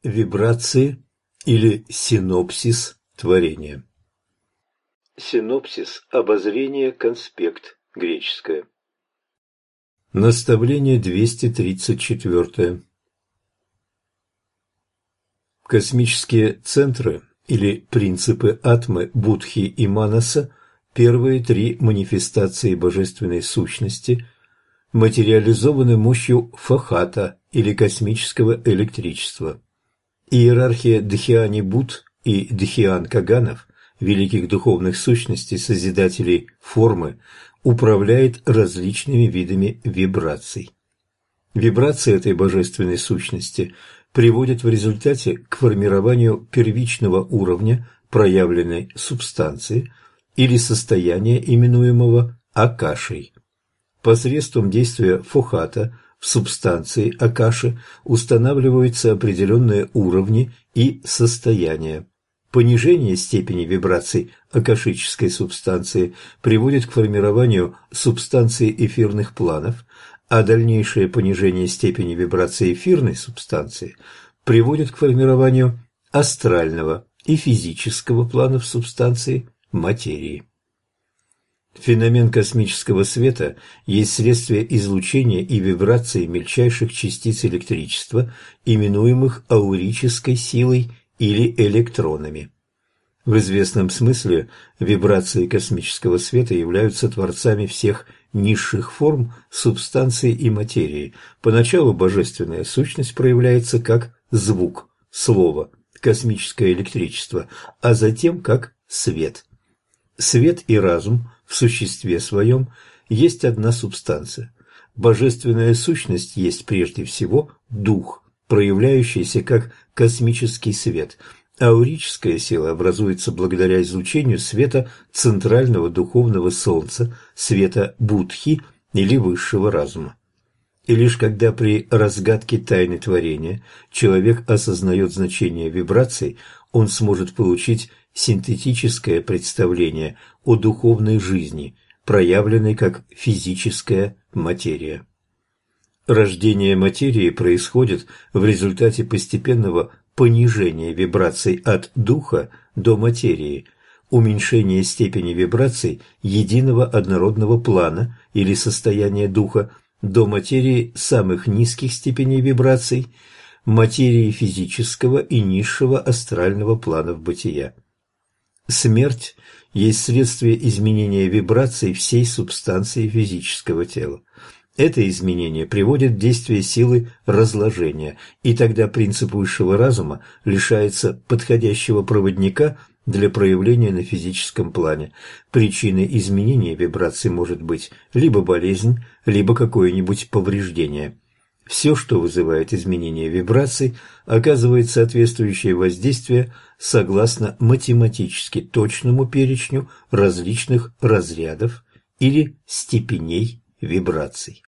Вибрации или синопсис творения. Синопсис – обозрение, конспект, греческое. Наставление 234. Космические центры или принципы атмы, будхи и манаса – первые три манифестации божественной сущности, материализованы мощью фахата или космического электричества. Иерархия Дхьяни-Будд и Дхьян-Каганов, великих духовных сущностей, созидателей формы, управляет различными видами вибраций. Вибрации этой божественной сущности приводят в результате к формированию первичного уровня проявленной субстанции или состояния, именуемого акашей. Посредством действия фохата в субстанции акаши устанавливаются определенные уровни и состояния. Понижение степени вибраций акашической субстанции приводит к формированию субстанции эфирных планов, а дальнейшее понижение степени вибраций эфирной субстанции приводит к формированию астрального и физического планов субстанции материи. Феномен космического света есть следствие излучения и вибрации мельчайших частиц электричества, именуемых аурической силой или электронами. В известном смысле вибрации космического света являются творцами всех низших форм субстанции и материи. Поначалу божественная сущность проявляется как звук, слово, космическое электричество, а затем как свет. Свет и разум в существе своем есть одна субстанция. Божественная сущность есть прежде всего дух, проявляющийся как космический свет. Аурическая сила образуется благодаря излучению света центрального духовного солнца, света Будхи или высшего разума. И лишь когда при разгадке тайны творения человек осознает значение вибраций, он сможет получить синтетическое представление о духовной жизни, проявленной как физическая материя. Рождение материи происходит в результате постепенного понижения вибраций от духа до материи, уменьшения степени вибраций единого однородного плана или состояния духа до материи самых низких степеней вибраций, материи физического и низшего астрального планов бытия. Смерть есть следствие изменения вибраций всей субстанции физического тела. Это изменение приводит в действие силы разложения, и тогда принцип высшего разума лишается подходящего проводника для проявления на физическом плане. Причиной изменения вибраций может быть либо болезнь, либо какое-нибудь повреждение. Все, что вызывает изменение вибраций, оказывает соответствующее воздействие согласно математически точному перечню различных разрядов или степеней вибраций.